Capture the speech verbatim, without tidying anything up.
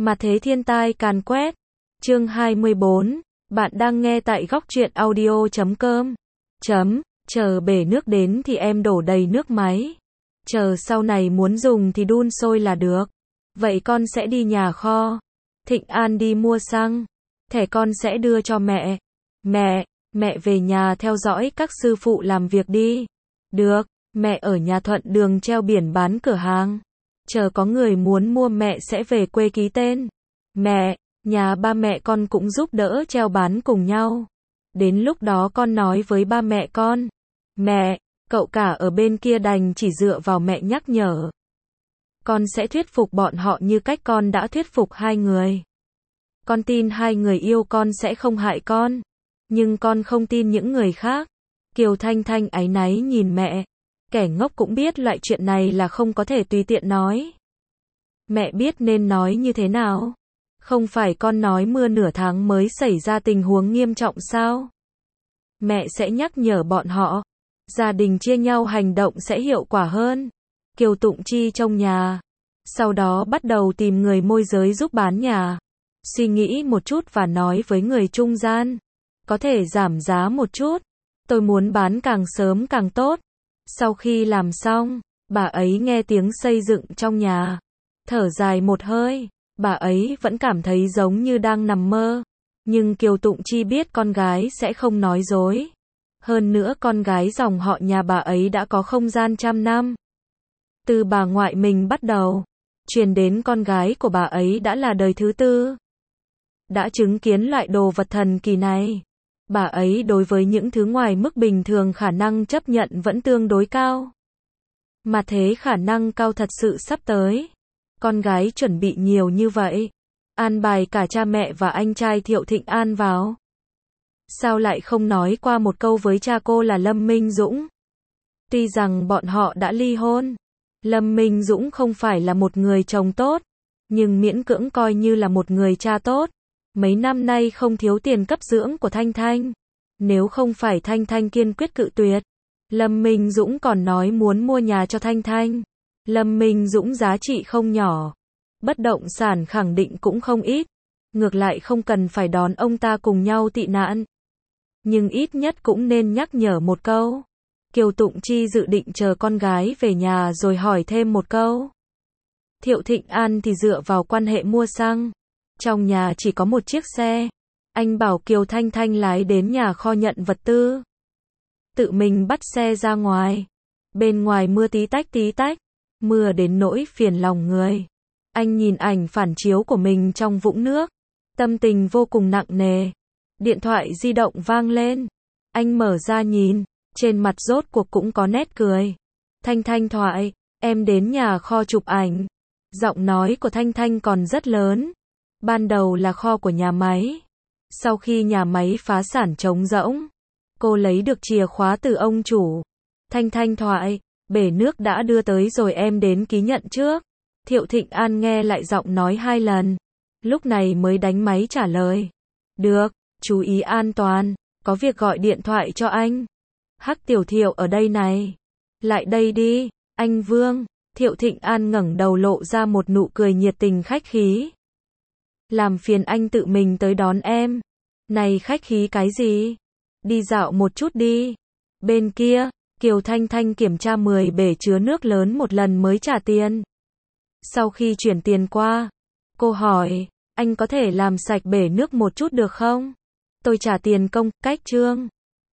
Mà thế thiên tai càn quét. Chương hai mươi bốn. Bạn đang nghe tại góc truyện audio chấm com. Chấm. Chờ bể nước đến thì em đổ đầy nước máy. Chờ sau này muốn dùng thì đun sôi là được. Vậy con sẽ đi nhà kho. Thịnh An đi mua xăng. Thẻ con sẽ đưa cho mẹ. Mẹ, mẹ về nhà theo dõi các sư phụ làm việc đi. Được, mẹ ở nhà Thuận Đường treo biển bán cửa hàng. Chờ có người muốn mua mẹ sẽ về quê ký tên. Mẹ, nhà ba mẹ con cũng giúp đỡ treo bán cùng nhau. Đến lúc đó con nói với ba mẹ con. Mẹ, cậu cả ở bên kia đành chỉ dựa vào mẹ nhắc nhở. Con sẽ thuyết phục bọn họ như cách con đã thuyết phục hai người. Con tin hai người yêu con sẽ không hại con. Nhưng con không tin những người khác. Kiều Thanh Thanh áy náy nhìn mẹ. Kẻ ngốc cũng biết loại chuyện này là không có thể tùy tiện nói. Mẹ biết nên nói như thế nào. Không phải con nói mưa nửa tháng mới xảy ra tình huống nghiêm trọng sao? Mẹ sẽ nhắc nhở bọn họ. Gia đình chia nhau hành động sẽ hiệu quả hơn. Kiều Tụng Chi trong nhà. Sau đó bắt đầu tìm người môi giới giúp bán nhà. Suy nghĩ một chút và nói với người trung gian. Có thể giảm giá một chút. Tôi muốn bán càng sớm càng tốt. Sau khi làm xong, bà ấy nghe tiếng xây dựng trong nhà. Thở dài một hơi, bà ấy vẫn cảm thấy giống như đang nằm mơ. Nhưng Kiều Tụng Chi biết con gái sẽ không nói dối. Hơn nữa con gái dòng họ nhà bà ấy đã có không gian trăm năm. Từ bà ngoại mình bắt đầu, truyền đến con gái của bà ấy đã là đời thứ tư. Đã chứng kiến loại đồ vật thần kỳ này. Bà ấy đối với những thứ ngoài mức bình thường khả năng chấp nhận vẫn tương đối cao. Mà thế khả năng cao thật sự sắp tới. Con gái chuẩn bị nhiều như vậy. An bài cả cha mẹ và anh trai Thiệu Thịnh An vào. Sao lại không nói qua một câu với cha cô là Lâm Minh Dũng? Tuy rằng bọn họ đã ly hôn. Lâm Minh Dũng không phải là một người chồng tốt. Nhưng miễn cưỡng coi như là một người cha tốt. Mấy năm nay không thiếu tiền cấp dưỡng của Thanh Thanh. Nếu không phải Thanh Thanh kiên quyết cự tuyệt. Lâm Minh Dũng còn nói muốn mua nhà cho Thanh Thanh. Lâm Minh Dũng giá trị không nhỏ. Bất động sản khẳng định cũng không ít. Ngược lại không cần phải đón ông ta cùng nhau tị nạn. Nhưng ít nhất cũng nên nhắc nhở một câu. Kiều Tụng Chi dự định chờ con gái về nhà rồi hỏi thêm một câu. Thiệu Thịnh An thì dựa vào quan hệ mua xăng. Trong nhà chỉ có một chiếc xe. Anh bảo Kiều Thanh Thanh lái đến nhà kho nhận vật tư. Tự mình bắt xe ra ngoài. Bên ngoài mưa tí tách tí tách. Mưa đến nỗi phiền lòng người. Anh nhìn ảnh phản chiếu của mình trong vũng nước. Tâm tình vô cùng nặng nề. Điện thoại di động vang lên. Anh mở ra nhìn. Trên mặt rốt cuộc cũng có nét cười. Thanh Thanh thoại. Em đến nhà kho chụp ảnh. Giọng nói của Thanh Thanh còn rất lớn. Ban đầu là kho của nhà máy. Sau khi nhà máy phá sản trống rỗng, cô lấy được chìa khóa từ ông chủ. Thanh Thanh thoại, bể nước đã đưa tới rồi em đến ký nhận trước. Thiệu Thịnh An nghe lại giọng nói hai lần. Lúc này mới đánh máy trả lời. Được, chú ý an toàn, có việc gọi điện thoại cho anh. Hắc Tiểu Thiệu ở đây này. Lại đây đi, anh Vương. Thiệu Thịnh An ngẩng đầu lộ ra một nụ cười nhiệt tình khách khí. Làm phiền anh tự mình tới đón em. Này khách khí cái gì? Đi dạo một chút đi. Bên kia, Kiều Thanh Thanh kiểm tra mười bể chứa nước lớn một lần mới trả tiền. Sau khi chuyển tiền qua, cô hỏi, anh có thể làm sạch bể nước một chút được không? Tôi trả tiền công, cách trương.